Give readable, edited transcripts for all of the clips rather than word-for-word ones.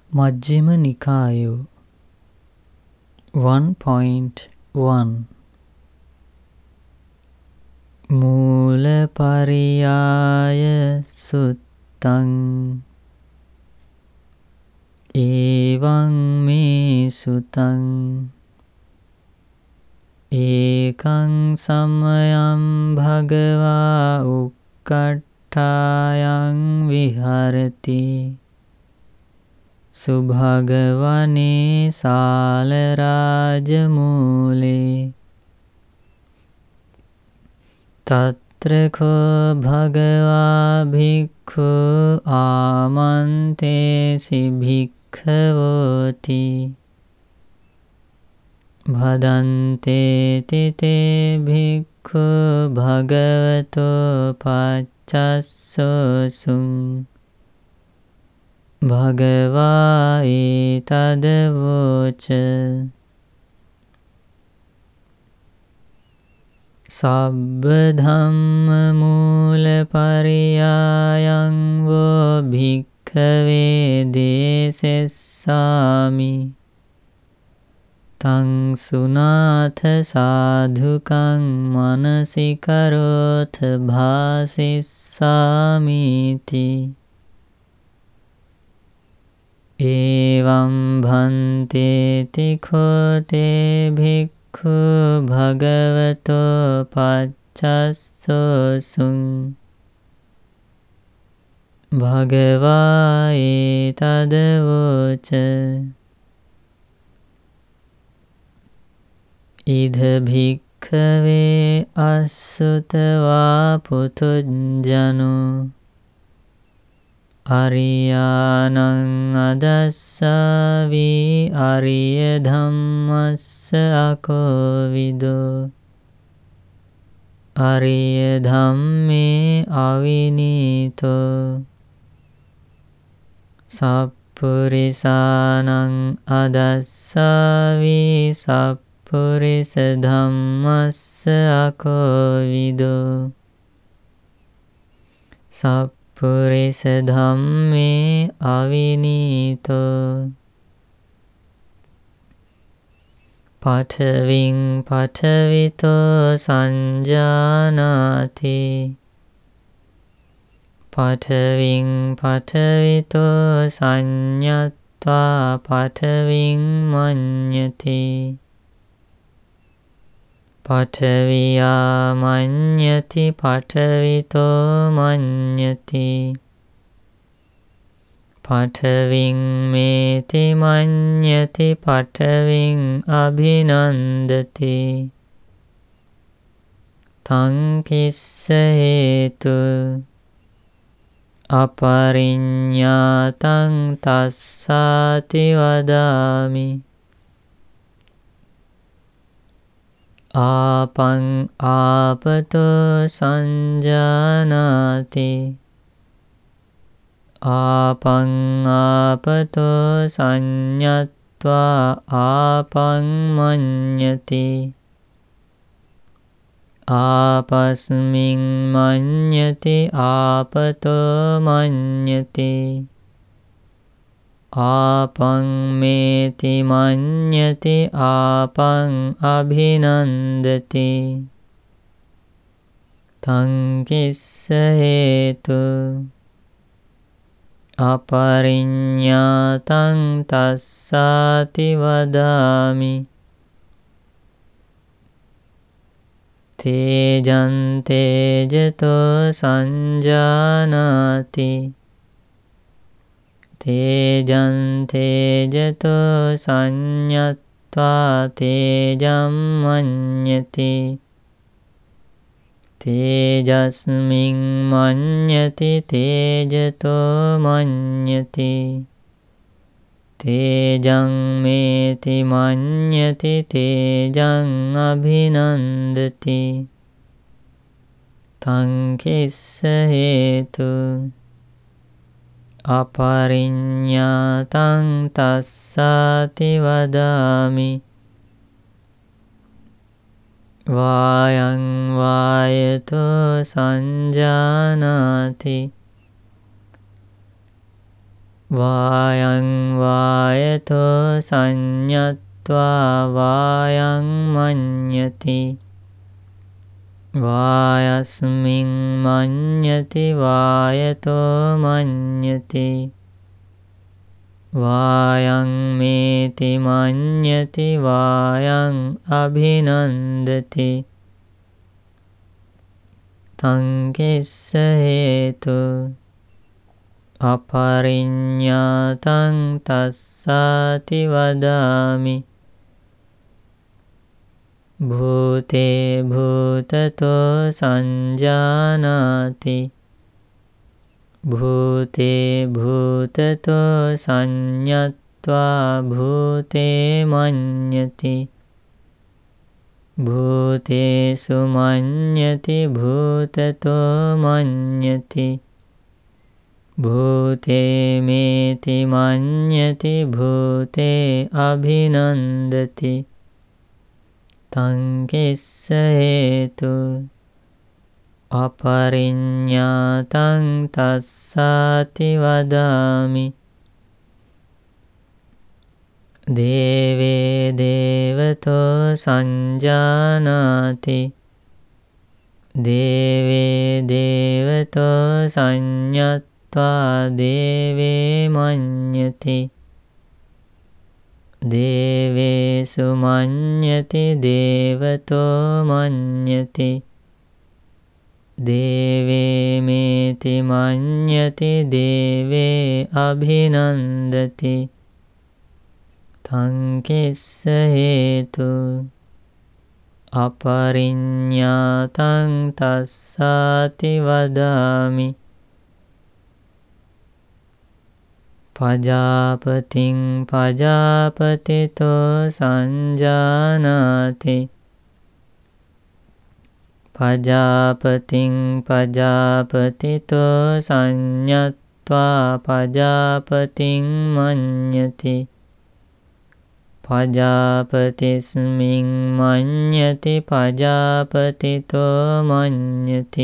Majjhima Nikaya 1.1 Mula Pariyaya Suttang Evaṃ me sutang Ekaṃ samayaṃ bhagavā ukkattāyaṃ viharati Subhagavane Salarājamūle Tatra ko bhagavā bhikkhu āmantesi bhikkhavoti Bhadante tite bhikkhu bhagavato paccassosuṃ Bhagavā etadavoca Sabbha dhamma mula pariyayaṃ vo bhikkhave desessāmi Taṃ sunātha sādhukaṃ manasikarotha bhāsissāmiti Evaṃ bhante tikho te bhikkhu bhagavato paccassosuṃ Bhagavā etadavoca Idha bhikkhave assutavā putujjano Ariyānaṃ adassāvi ariya dhammassa akovido Ariya dhamme avinito Sappurisānaṃ adassāvi sappurisa dhammassa akovido Purisa dhamme avinito Pataviṃ patavito sanjānāti Pataviṃ patavito saññattvā pataviṃ maññati Pataviyā maññati patavito maññati Pataviṃ meti maññati pataviṃ abhinandati Taṃ kissa hetu apariññātaṃ tassāti vadāmi Āpaṃ āpato sanjānāti Āpaṃ āpato saññattvā āpaṃ maññati Āpasmiṃ maññati āpato maññati Āpaṃ meti maññati āpaṃ abhinandati Taṃ kissa hetu apariññātaṃ tassāti vadāmi Tejaṃ tejato sanjānāti Tejaṃ tejato saññattvā tejaṃ maññati Tejasmiṃ maññati tejato maññati Tejaṃ meti maññati tejaṃ abhinandati Taṃ kissa hetu apariññātaṃ tassāti vadāmi Vāyaṃ vāyato sanjānāti වායං වායතෝ සංඤත්වා වායං මඤ්ඤති වායස්මින් මඤ්ඤති වායතෝ මඤ්ඤති වායං මේති මඤ්ඤති වායං අභිනන්දති තං කිස්ස හේතු අපරිඤ්ඤාතං තස්සාති වදාමි භූතේ භූතතෝ සංජානාති භූතේ භූතතෝ සංඤත්වා භූතේ මඤ්ඤති භූතේසු මඤ්ඤති භූතතෝ මඤ්ඤති භූතේ මේති මඤ්ඤති භූතේ අභිනන්දති තං කිස්ස හේතු අපරිඤ්ඤාතං තස්සාති වදාමි දේවේ දේවතෝ සංජානාති දේවේ දේවතෝ සංඤත්වා දේවේ මඤ්ඤති දේවේසු මඤ්ඤති දේවතෝ මඤ්ඤති දේවේ මේති මඤ්ඤති දේවේ අභිනන්දති තං කිස්ස හේතු අපරිඤ්ඤාතං තස්සාති වදාමි පජාපතිං පජාපතිතෝ සංජානාති පජාපතිං පජාපතිතෝ සංඤත්වා පජාපතිං මඤ්ඤති පජාපතිස්මින් මඤ්ඤති පජාපතිතෝ මඤ්ඤති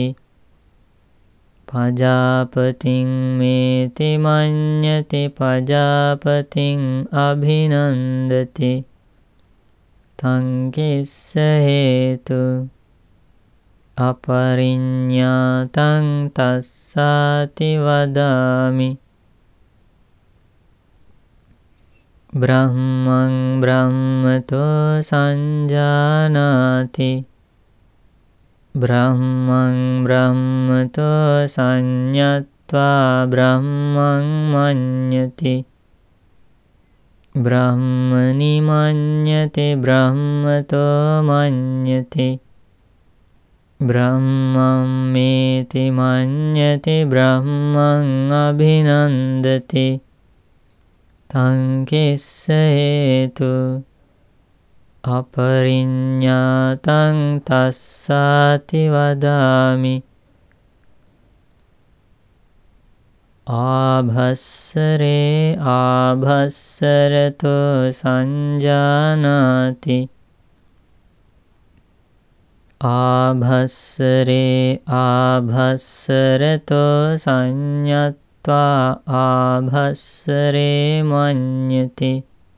පජාපතිං මේති මඤ්ඤති පජාපතිං අභිනන්දති තං කිස්ස හේතු අපරිඤ්ඤාතං තස්සාති වදාමි බ්‍රහ්මං බ්‍රහ්මතෝ සංජානාති බ්‍රහ්මං බ්‍රහ්මතෝ සංඤත්වා බ්‍රහ්මං මඤ්ඤති බ්‍රහ්මනි මඤ්ඤති බ්‍රහ්මතෝ මඤ්ඤති බ්‍රහ්මං මේති මඤ්ඤති බ්‍රහ්මං අභිනන්දති තං කිස්ස හේතු අපරිඤ්ඤාතං තස්සාති වදාමි ආභස්සරේ ආභස්සරතෝ සංජානාති ආභස්සරේ ආභස්සරතෝ සංඤත්වා ආභස්සරේ මඤ්ඤති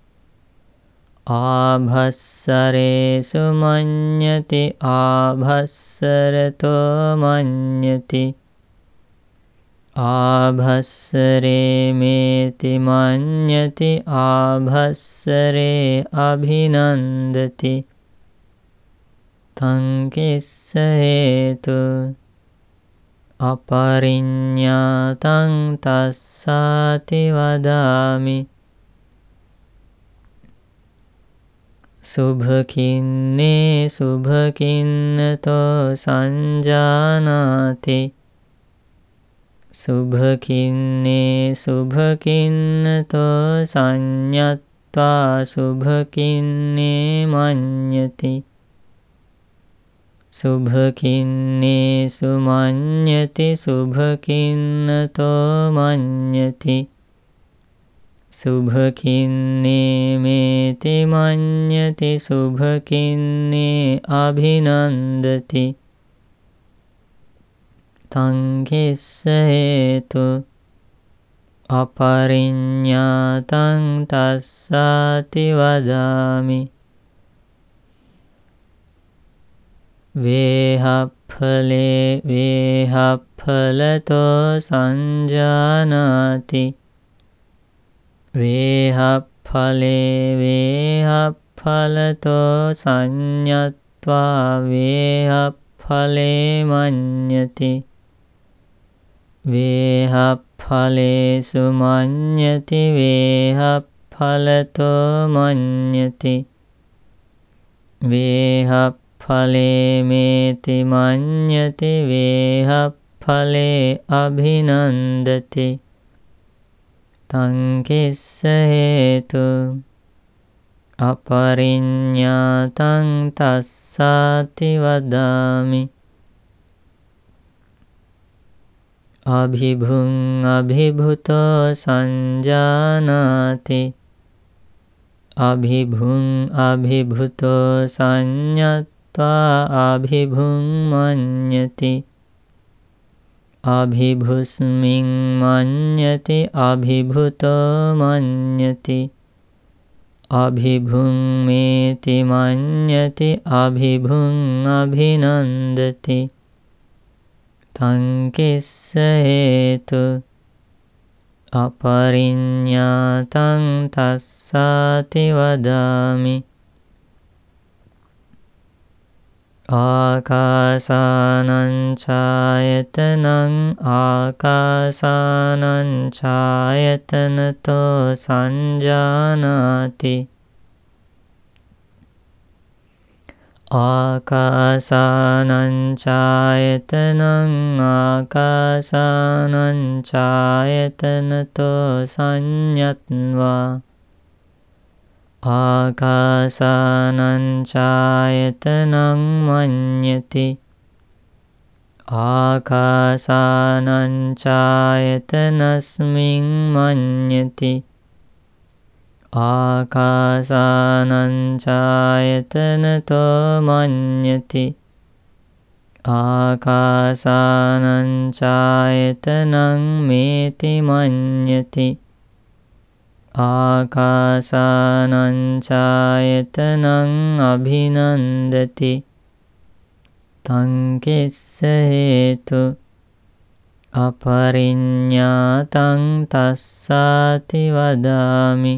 ආභස්සරේසු මඤ්ඤති ආභස්සරතෝ මඤ්ඤති ආභස්සරේ මේති මඤ්ඤති ආභස්සරේ අභිනන්දති තං කිස්ස හේතු අපරිඤ්ඤාතං තස්සාති වදාමි සුභකින්නේ සුභකින්නතෝ සංජානාති සුභකින්නේ සුභකින්නතෝ සංඤත්වා සුභකින්නේ මඤ්ඤති සුභකින්නේ සුමඤ්ඤති සුභකින්නතෝ මඤ්ඤති සුභකින්නේ මේති මඤ්ඤති සුභකින්නේ අභිනන්දති තං කිස්ස හේතු අපරිඤ්ඤාතං තස්සාති වදාමි. වේහප්ඵලේ වේහප්ඵලතෝ සංජානාති. වේහප්ඵලේ වේහප්ඵලතෝ සංඤත්වා වේහප්ඵලේ මඤ්ඤති. වේහප්ඵලේසු මඤ්ඤති වේහප්ඵලතෝ මඤ්ඤති. වේහප්ඵලේ මේති මඤ්ඤති වේහප්ඵලේ අභිනන්දති. තං කිස්ස හේතු අපරිඤ්ඤාතං තස්සාති වදාමි. අභිභුං අභිභුතෝ සංජානාති. අභිභුං අභිභුතෝ සංඤත්වා අභිභුං මඤ්ඤති. අභිභුස්මින් මඤ්ඤති අභිභුතෝ මඤ්ඤති. අභිභුං මේති මඤ්ඤති අභිභුං අභිනන්දති. තං කිස්ස හේතු අපරිඤ්ඤාතං තස්සාති වදාමි. ආකාසානං ඡායතනං ආකාසානං ඡායතනතෝ සංජානාති. ආකාසානං ඡායතනං ආකාසානං ඡායතනතෝ සංඤත්වා ආකාසානං ඡායතනං මඤ්ඤති. ආකාසානං ඡායතනස්මින් මඤ්ඤති. ආකාසානං ඡායතනතෝ මඤ්ඤති. ආකාසානං ඡායතනං මේති මඤ්ඤති. ආකාසානං ඡායතනං අභිනන්දති. තං කිස්ස හේතු අපරිඤ්ඤාතං තස්සාති වදාමි.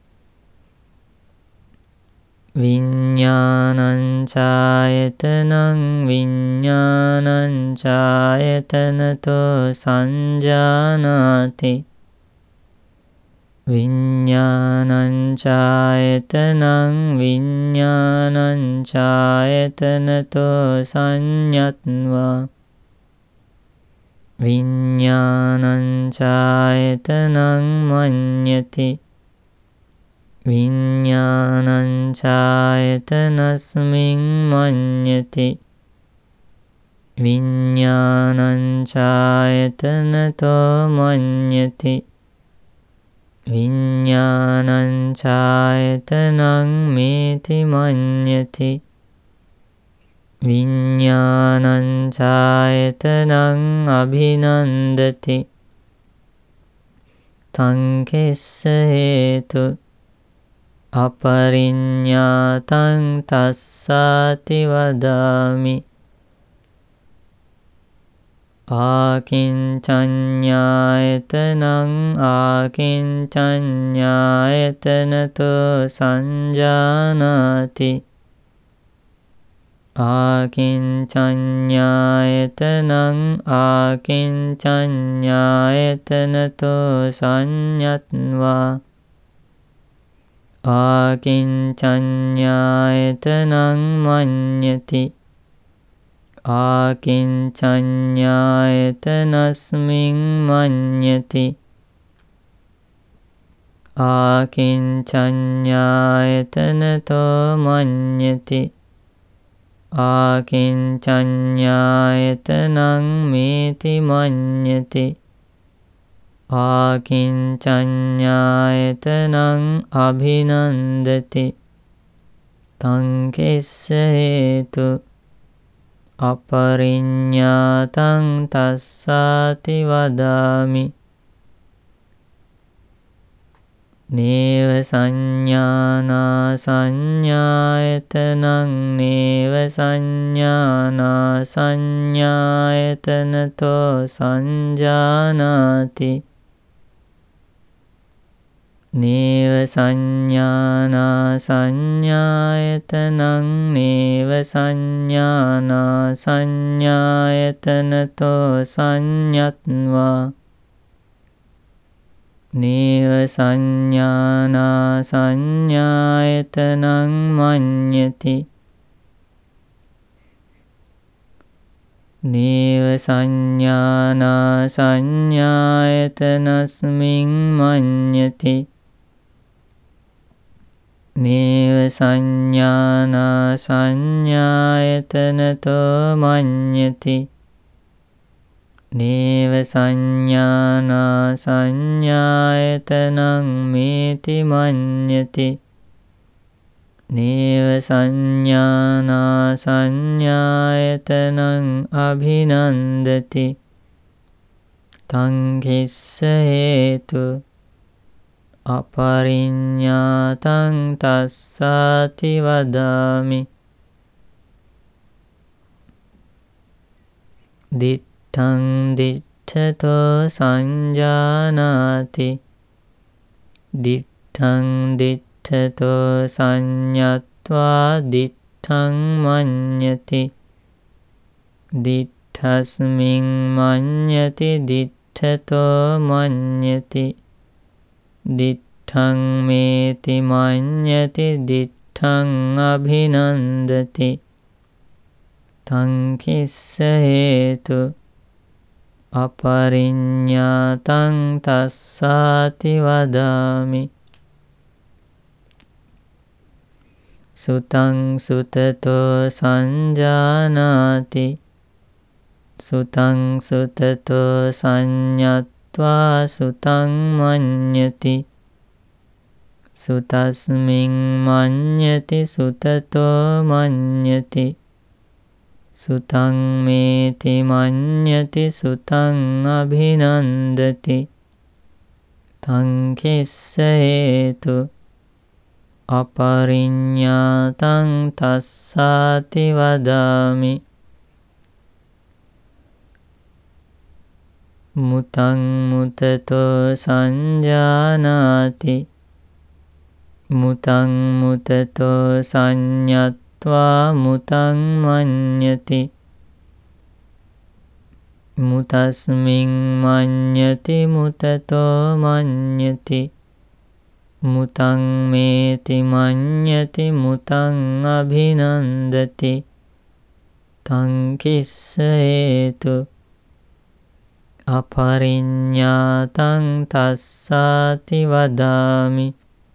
විඤ්ඤාණං ඡායතනං විඤ්ඤාණං ඡායතනතෝ සංජානාති. විඤ්ඤාණං ඡායතනං විඤ්ඤාණං ඡායතනතෝ සංඤත්වා විඤ්ඤාණං ඡායතනං මඤ්ඤති. විඤ්ඤාණං ඡායතනස්මින් මඤ්ඤති. විඤ්ඤාණං ඡායතනතෝ මඤ්ඤති. විඤ්ඤාණං ඡායතනං මේති මඤ්ඤති. විඤ්ඤාණං ඡායතනං අභිනන්දති. තං කිස්ස හේතු අපරිඤ්ඤාතං තස්සාති වදාමි. ආකින්චඤ්ඤායතනං ආකින්චඤ්ඤායතනතෝ සංජානාති. ආකින්චඤ්ඤායතනං ආකින්චඤ්ඤායතනතෝ සංඤත්වා ආකින්චඤ්ඤායතනං මඤ්ඤති. ආකින්චඤ්ඤායතනස්මින් මඤ්ඤති. ආකින්චඤ්ඤායතනතෝ මඤ්ඤති. ආකින්චඤ්ඤායතනං මේති මඤ්ඤති. ආකින්චඤ්ඤායතනං අභිනන්දති. තං කිස්ස හේතු අපරිඤ්ඤාතං තස්සාති වදාමි. නේව සංඥානා සංඥායතනං නේව සංඥානා සංඥායතනතෝ සංජානාති නේව සංඥානා සංඥායතනං නේව සංඥානා සංඥායතනතෝ සංඤත්වා නේව සංඥානා සංඥායතනං මඤ්ඤති නේව සංඥානා සංඥායතනස්මින් මඤ්ඤති නේව සංඥානා සංඥායතනතෝ මඤ්ඤති නේව සංඥානා සංඥායතනං මේති මඤ්ඤති නේව සංඥානා සංඥායතනං අභිනන්දති තං කිස්ස හේතු අපරිඤ්ඤාතං තස්සාති වදාමි දිත්තං දිත්තතෝ සංජානාති දිත්තං දිත්තතෝ සංඤත්වා දිත්තං මඤ්ඤති දිත්තස්මින් මඤ්ඤති දිත්තතෝ මඤ්ඤති දිත්තං මේති මඤ්ඤති දිත්තං අභිනන්දති තං කිස්ස හේතු අපරිඤ්ඤාතං තස්සාති වදාමි සුතං සුතතෝ සංජානාති සුතං සුතතෝ සංඤත්වා සුතං මඤ්ඤති සුතස්මින් මඤ්ඤති සුතතෝ මඤ්ඤති සුතං මේති මඤ්ඤති සුතං අභිනන්දති තං කිස්ස හේතු අපරිඤ්ඤාතං තස්සාති වදාමි මුතං මුතතෝ සංජානාති මුතං මුතතෝ සංඤත්වා මුතං මඤ්ඤති මුතස්මින් මඤ්ඤති මුතතෝ මඤ්ඤති මුතං මේති මඤ්ඤති මුතං අභිනන්දති තං කිස්ස හේතු අපරිඤ්ඤාතං තස්සාති වදාමි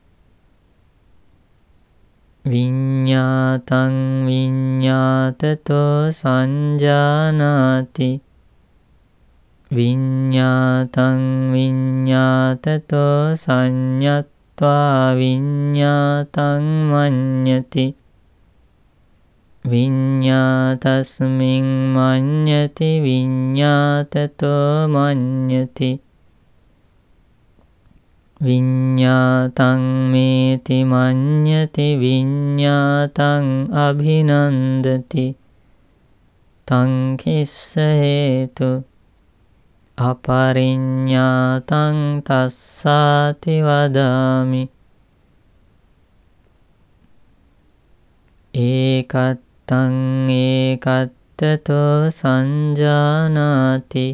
විඤ්ඤාතං විඤ්ඤාතතෝ සංජානාති විඤ්ඤාතං විඤ්ඤාතතෝ සංඤත්වා විඤ්ඤාතං මඤ්ඤති විඤ්ඤාතස්මින් මඤ්ඤති විඤ්ඤාතතෝ මඤ්ඤති විඤ්ඤාතං මේති මඤ්ඤති විඤ්ඤාතං අභිනන්දති තං කිස්ස හේතු අපරිඤ්ඤාතං තස්සාති වදාමි ඒකත්තං ඒකත්තතෝ සංජානාති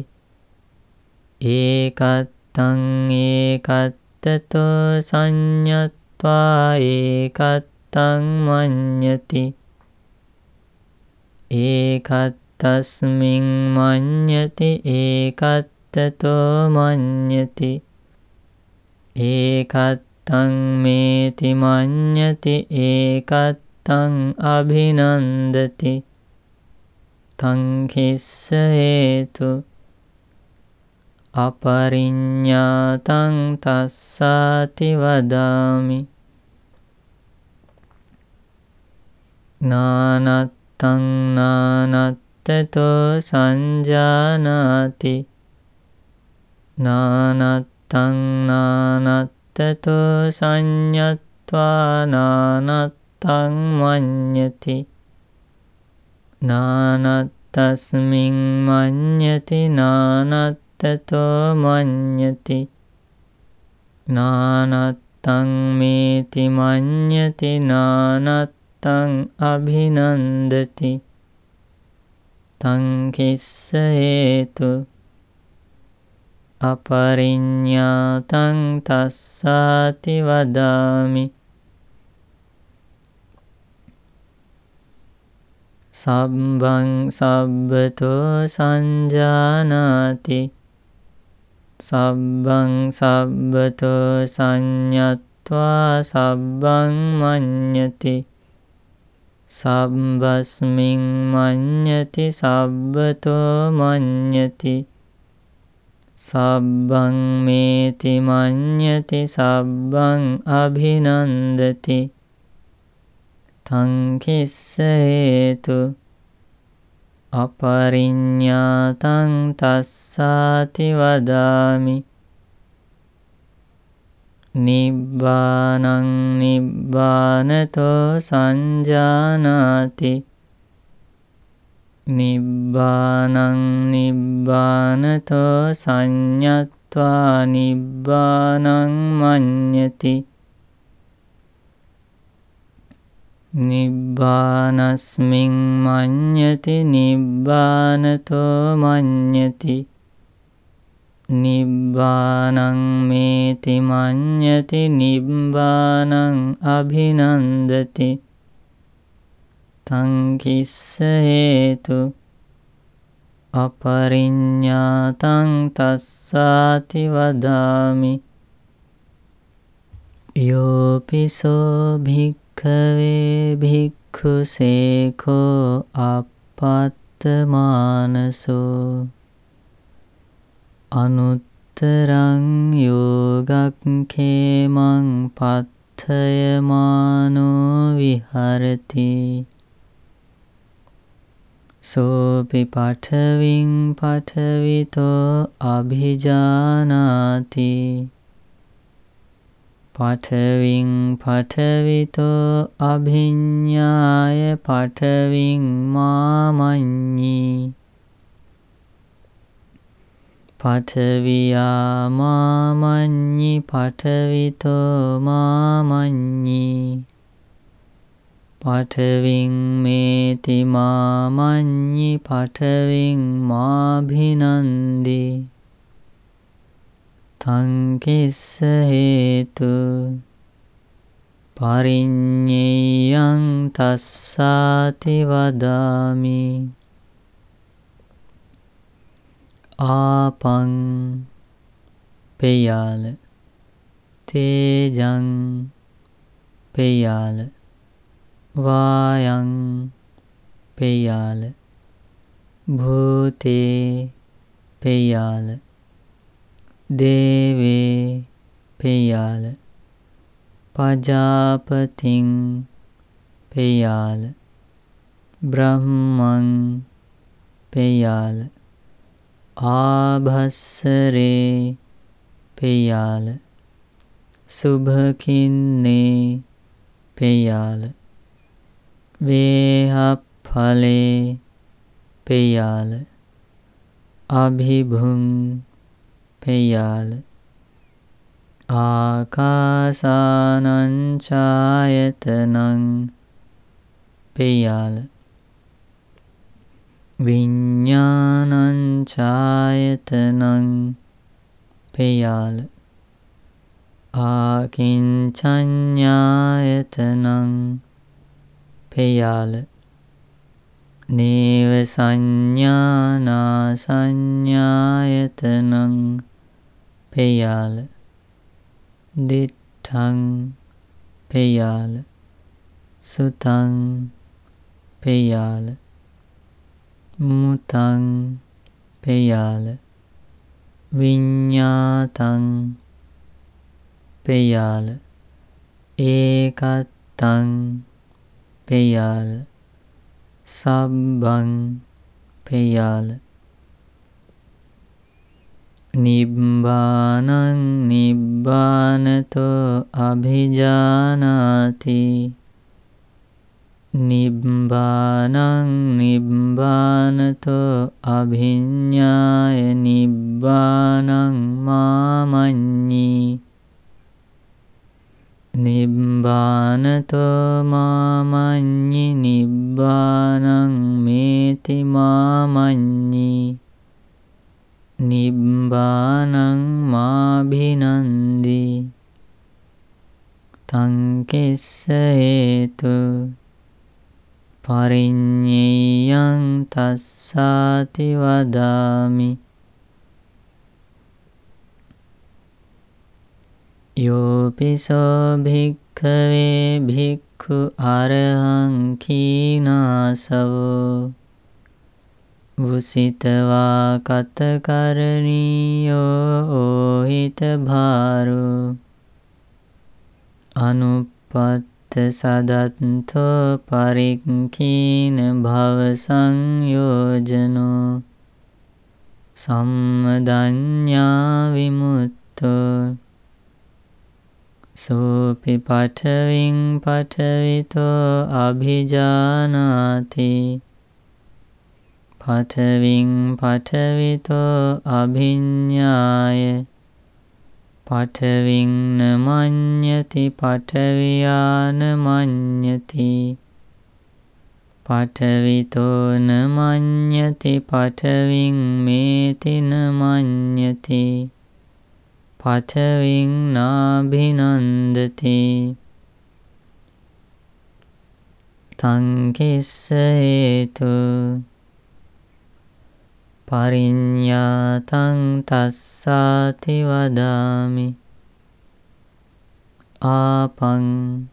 ඒකත්තං ඒකත්තතෝ සංඤත්වා ඒකත්තං මඤ්ඤති ඒකත්තස්මින් මඤ්ඤති ඒකත්තතෝ මඤ්ඤති ඒකත්තං මේති මඤ්ඤති ඒකත්තං අභිනන්දති තං කිස්ස හේතු අපරිඤ්ඤාතං තස්සාති වදාමි නානත්තං නානත්තතෝ සංජානාති නානත්තං නානත්තතෝ නානත්තතෝ සංඤත්වා නානත්තං මඤ්ඤති නානත්තස්මින් මඤ්ඤති නානත්තතෝ මඤ්ඤති නානත්තං මේති මඤ්ඤති නානත්තං අභිනන්දති තං කිස්ස හේතු අපරිඤ්ඤාතං තස්සාති වදාමි සබ්බං සබ්බතෝ සංජානාති සබ්බං සබ්බතෝ සංඤත්වා සබ්බං මඤ්ඤති සබ්බස්මින් මඤ්ඤති සබ්බතෝ මඤ්ඤති සබ්බං මේති මඤ්ඤති සබ්බං අභිනන්දති තං කිස්ස හේතු අපරිඤ්ඤාතං තස්සාති වදාමි නිබ්බානං නිබ්බානතෝ සංජානාති නිබ්බානං නිබ්බානතෝ සංඤත්වා නිබ්බානං මඤ්ඤති නිබ්බානස්මින් මඤ්ඤති නිබ්බානතෝ මඤ්ඤති නිබ්බානං මේති මඤ්ඤති නිබ්බානං අභිනන්දති තං කිස්ස හේතු අපරිඤ්ඤාතං තස්සාති වදාමි යෝපිසෝ භික්ඛවේ භික්ඛු සේඛෝ අපත්තමානසෝ අනුත්තරං යෝගක්ඛේමං පත්තයමානෝ විහරති සෝපි පඨවින් පඨවිතෝ අභිජානාති පඨවින් පඨවිතෝ අභිඤ්ඤාය පඨවින් මාමඤ්ඤී පඨවියා මාමඤ්ඤි පඨවිතෝ මාමඤ්ඤී පඨවින් මේති මාමඤ්ඤි පඨවින් මාභිනන්දි තං කිස්ස හේතු පරිඤ්ඤයං තස්සාති වදාමි ආපං පෙයාල තේජං පෙයාල වායං පෙයාල භූතේ පෙයාල දේවේ පෙයාල පජාපතින් පෙයාල බ්‍රහ්මං පෙයාල ආභස්සරේ පෙයාල සුභකින්නේ පෙයාල වේහප්ඵලේ පෙයාල අභිභුං පෙයාල ආකාසානං ඡායතනං පෙයාල විඤ්ඤාණං ඡායතනං පෙයාල ආකින්චඤ්ඤායතනං පෙයාල නේව සංඥානා සංඥායතනං පෙයාල දිඨං පෙයාල සුතං පෙයාල මුතං පෙයාල විඤ්ඤාතං පෙයාල ඒකත්තං පෙයාල සබ්බං පෙයාල නිබ්බානං නිබ්බානතෝ අභිජානාති. නිබ්බානං නිබ්බානතෝ අභිඤ්ඤාය නිබ්බානං මාමඤ්ඤී. නිබ්බානතෝ මාමඤ්ඤි නිබ්බානං මේති මාමඤ්ඤී. නිබ්බානං මාභිනන්දී. තං කිස්ස හේතු පරිඤ්ඤයං තස්සාති වදාමි. යෝපිසෝ භික්ඛවේ භික්ඛු අරහං කීනාසවෝ වුසිතවා කතකරණීයෝ ඕහිත භාරෝ අනුප්පත්ත සදත්තෝ පරික්ඛීන භව සංයෝජනෝ සම්මදඤ්ඤා විමුක්තෝ. සෝපි පඨවින් පඨවිතෝ අභිජානාති. පඨවින් පඨවිතෝ අභිඤ්ඤාය පඨවින් නමඤ්ඤති පඨවියාන මඤ්ඤති. පඨවිතෝ නමඤ්ඤති පඨවින් මේති නමඤ්ඤති. පඨවින් නාභිනන්දති. තං කිස්ස හේතු පරිඤ්ඤාතං තස්සාති වදාමි. ආපං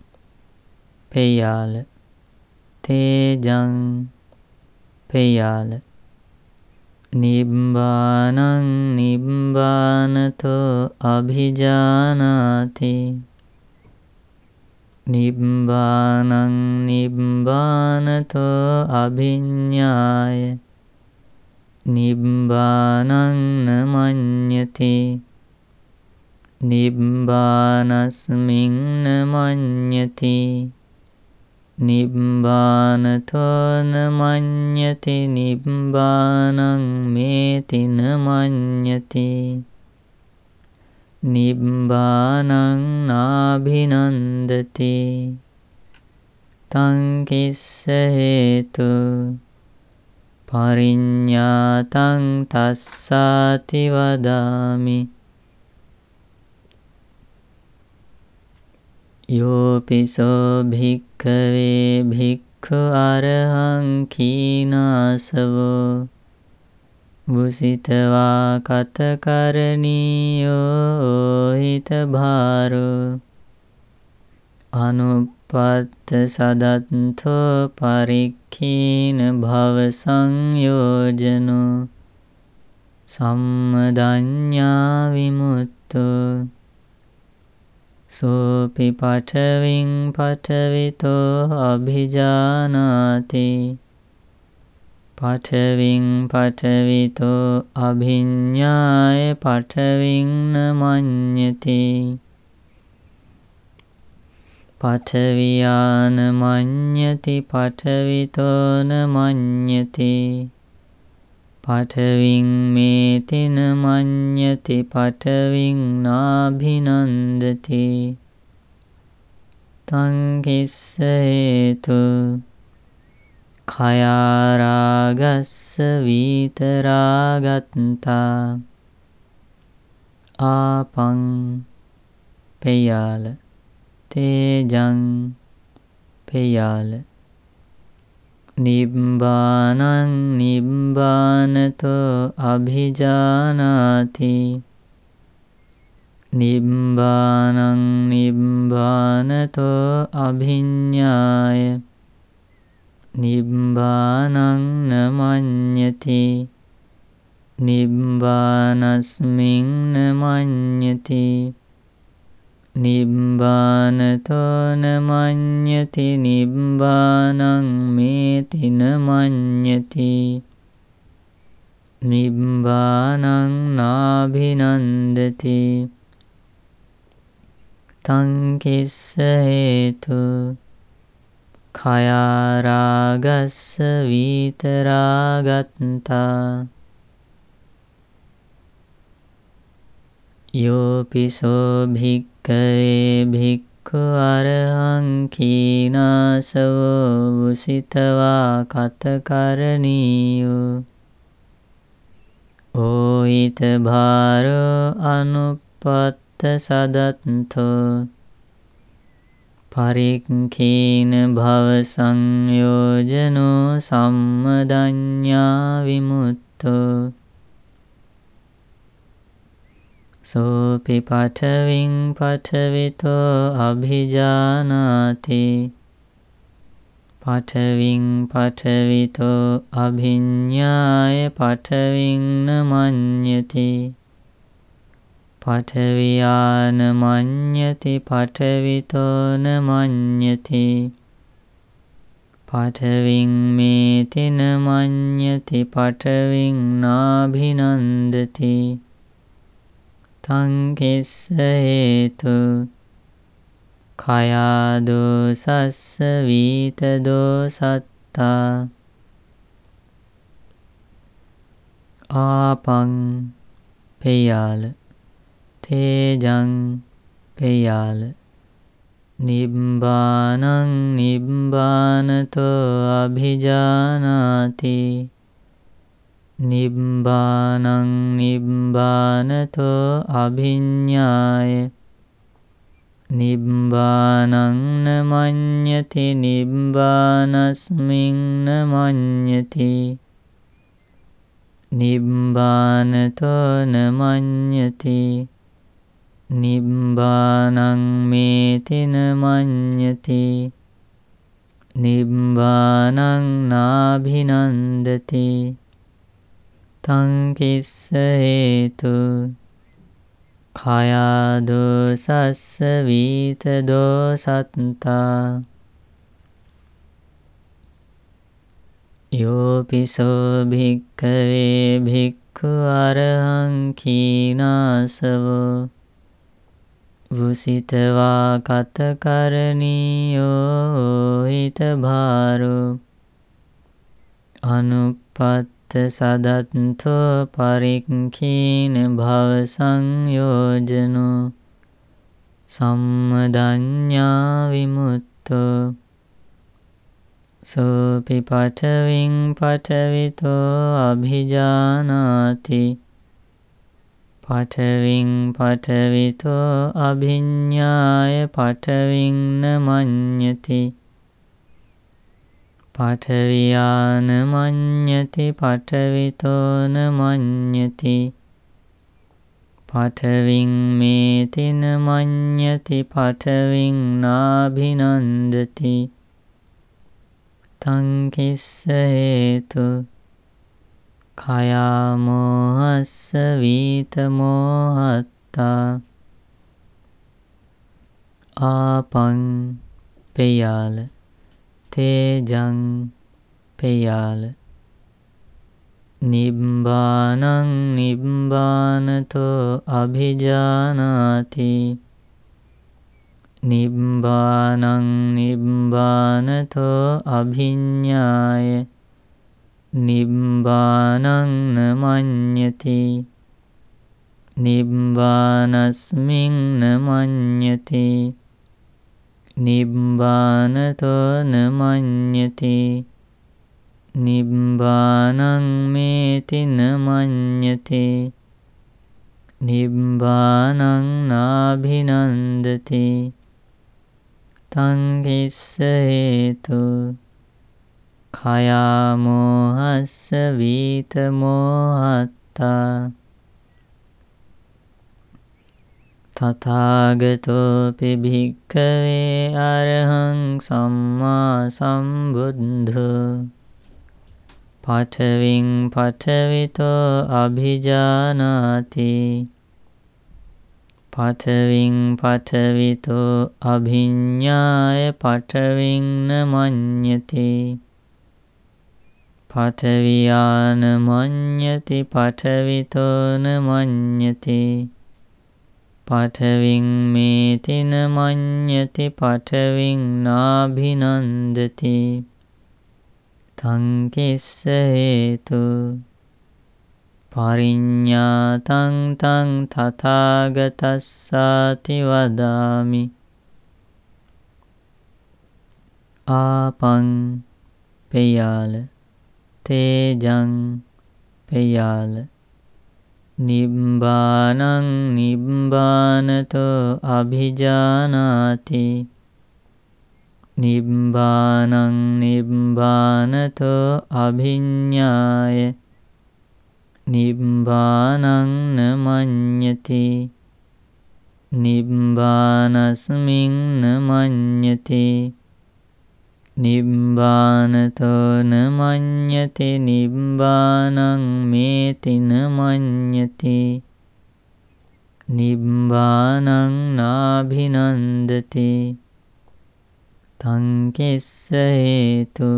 පෙයාල තේජං පෙයාල. නිබ්බානං නිබ්බානතෝ අභිජානාති. නිබ්බානං නිබ්බානතෝ අභිඤ්ඤාය නිබ්බානං නමඤ්ඤති. නිබ්බානස්මින් නමඤ්ඤති. නිබ්බානතෝ නමඤ්ඤති නිබ්බානං මේති නමඤ්ඤති. නිබ්බානං නාභිනන්දති. තං කිස්ස හේතු පරිඤ්ඤාතං තස්සාති වදාමි. යෝපිසෝ භික්ඛවේ භික්ඛු අරහං කීනාසවෝ වුසිතවා කතකරණීයෝ ඕහිත භාරෝ අනුප්පත්ත සදත්තෝ පරික්ඛීන භව සංයෝජනෝ සම්මදඤ්ඤා විමුක්තෝ. සෝපි පඨවින් පඨවිතෝ අභිජානාති. පඨවින් පඨවිතෝ අභිඤ්ඤාය පඨවින් නමඤ්ඤති. පඨවියාන මඤ්ඤති පඨවිතෝ නමඤ්ඤති. පඨවින් මේති නමඤ්ඤති පඨවින් නාභිනන්දති. තං කිස්ස හේතු khayārāගස්ස වීතරාගත්තා. ආපං පෙයාල තේජං පෙයාල. නිබ්බානං නිබ්බානතෝ අභිජානාති. නිබ්බානං නිබ්බානතෝ අභිඤ්ඤාය නිබ්බානං නමඤ්ඤති. නිබ්බානස්මින් නමඤ්ඤති. නිබ්බානතෝ නමඤ්ඤති නිබ්බානං මේති නමඤ්ඤති. නිබ්බානං නාභිනන්දති තං කිස්ස හේතු khයාරාගස්ස වීතරාගත්තා යෝපිසෝ භික්ඛවේ භික්ඛු අරහං කීනාසවෝ උසිතවා කතකරණීයෝ ඕහිත භාරෝ අනුප්පත්ත සදත්තෝ පරික්ඛීන භව සංයෝජනෝ සම්මදඤ්ඤා විමුක්තෝ සෝපි පඨවින් පඨවිතෝ අභිජානාති පඨවින් පඨවිතෝ අභිඤ්ඤාය පඨවින් නමඤ්ඤති පඨවියාන මඤ්ඤති පඨවිතෝ නමඤ්ඤති පඨවින් මේතින මඤ්ඤති පඨවින් නාභිනන්දති තං කිස්ස හේතු khaya dosassa vita dosatta ආපං පෙයාල තේජං පෙයාල නිබ්බානං නිබ්බානතෝ අභිජානාති නිබ්බානං නිබ්බානතෝ අභිඤ්ඤාය නිබ්බානං නමඤ්ඤති නිබ්බානස්මින් නමඤ්ඤති නිබ්බානතෝ නමඤ්ඤති නිබ්බානං මේති නමඤ්ඤති නිබ්බානං නාභිනන්දති තං කිස්ස හේතු khaya dosassa vita dosatta යෝපිසෝ භික්ඛවේ භික්ඛු අරහං කීනාසවෝ වුසිතවා කතකරණීයෝ හිත භාරෝ අනුප්පත්ත සදත්තෝ පරික්ඛීන භව සංයෝජනෝ සම්මදඤ්ඤා විමුක්තෝ සෝපි පඨවින් පඨවිතෝ අභිජානාති පඨවින් පඨවිතෝ අභිඤ්ඤාය පඨවින් නමඤ්ඤති පඨවියාන මඤ්ඤති පඨවිතෝ නමඤ්ඤති පඨවින් මේතින මඤ්ඤති පඨවින් නාභිනන්දති තං කිස්ස හේතු khaya mohassa vita mohatta ආපං පෙයාල තේජං පෙයාල නිබ්බානං නිබ්බානතෝ අභිජානාති නිබ්බානං නිබ්බානතෝ අභිඤ්ඤාය නිබ්බානං නමඤ්ඤති නිබ්බානස්මින් නමඤ්ඤති නිබ්බානතෝ නමඤ්ඤති නිබ්බානං මේති නමඤ්ඤති නිබ්බානං නාභිනන්දති තං කිස්ස හේතු khaya mohassa vita mohatta තථාගතෝපි භික්ඛවේ අරහං සම්මා සම්බුද්ධෝ පඨවින් පඨවිතෝ අභිජානාති පඨවින් පඨවිතෝ අභිඤ්ඤාය පඨවින් නමඤ්ඤති පඨවියාන මඤ්ඤති පඨවිතෝ න මඤ්ඤති පඨවින් මේතින මඤ්ඤති පඨවින් නාභිනන්දති තං කිස්ස හේතු පරිඤ්ඤාතං තං තථාගතස්සාති වදාමි ආපං පෙයාල තේජං පෙයාල නිබ්බානං නිබ්බානතෝ අභිජානාති නිබ්බානං නිබ්බානතෝ අභිඤ්ඤාය නිබ්බානං න මඤ්ඤති නිබ්බානස්මින් න මඤ්ඤති නිබ්බානතෝ න මඤ්ඤති නිබ්බානං මේති න මඤ්ඤති නිබ්බානං නාභිනන්දති තං කිස්ස හේතු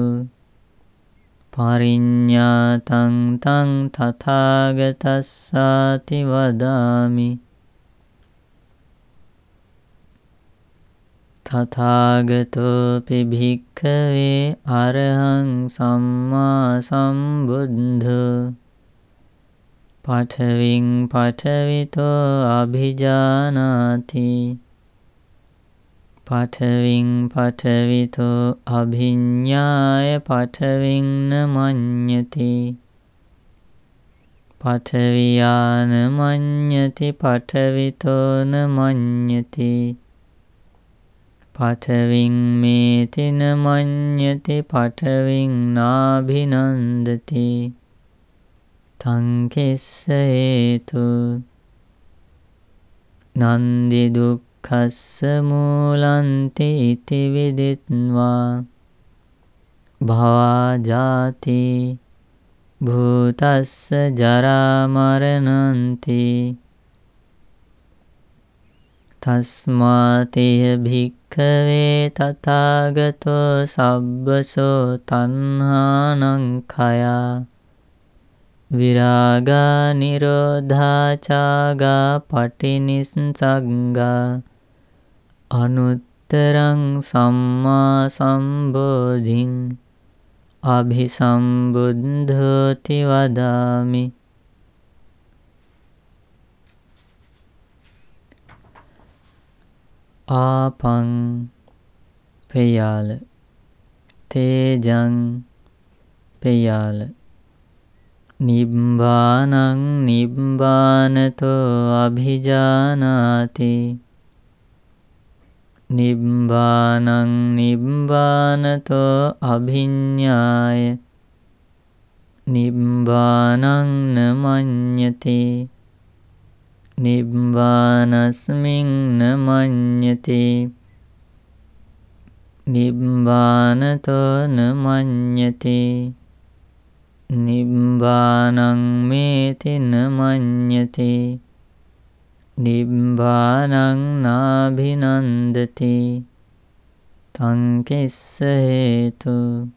පරිඤ්ඤාතං තං තථාගතස්සාති වදාමි තථාගතෝපි භික්ඛවේ අරහං සම්මා සම්බුද්ධෝ පඨවින් පඨවිතෝ අභිජානාති පඨවින් පඨවිතෝ අභිඤ්ඤාය පඨවින් න මඤ්ඤති පඨවියාන මඤ්ඤති පඨවිතෝ න මඤ්ඤති පඨවින් මේතින මඤ්ඤති පඨවින් නාභිනන්දති තං කිස්ස හේතු නන්දි දුක්ඛස්ස මූලන්ති ඉති විදිත්වා භවා ජාති භූතස්ස ජරා මරණන්ති තස්මාතිය භික්ඛවේ තථාගතෝ සබ්බසෝ තණ්හානං khaya විරාගා නිරෝධා චාගා පටිනිස්සග්ගා අනුත්තරං සම්මා සම්බෝධින් අභිසම්බුද්ධෝති වදාමි ආපං පෙයාල තේජං පෙයාල නිබ්බානං නිබ්බානතෝ අභිජානාති නිබ්බානං නිබ්බානතෝ අභිඤ්ඤාය නිබ්බානං න මඤ්ඤති නිබ්බානස්මින් න මඤ්ඤති නිබ්බානතෝ න මඤ්ඤති නිබ්බානං මේති න මඤ්ඤති නිබ්බානං නාභිනන්දති තං කිස්ස හේතු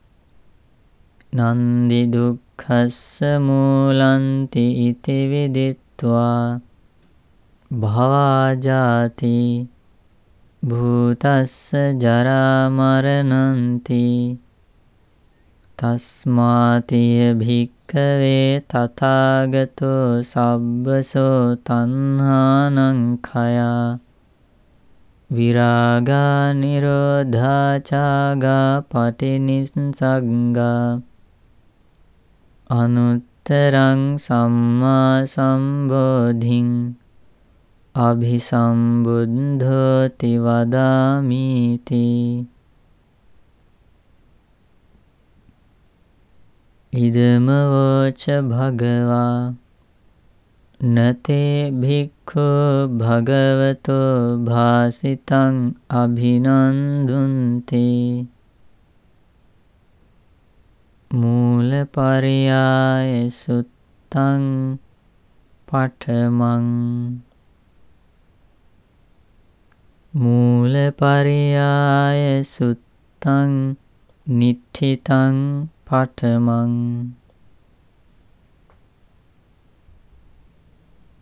නන්දි දුක්ඛස්ස මූලන්ති ඉති විදිත්වා භවා ජාති භූතස්ස ජරා මරණන්ති තස්මාතිය භික්ඛවේ තථාගතෝ සබ්බසෝ තණ්හානං khaya විරාගා නිරෝධා චාගා පටිනිස්සග්ගා අනුත්තරං සම්මා සම්බෝධින් අභිසම්බුද්ධෝති වදාමීති ඉදම වෝච භගවා නතේ භික්ඛු භගවතෝ භාසිතං අභිනන්දුන්ති මූල පරියාය සුත්තං පඨමං මූල පරියාය සුත්තං නිට්ඨිතං පඨමං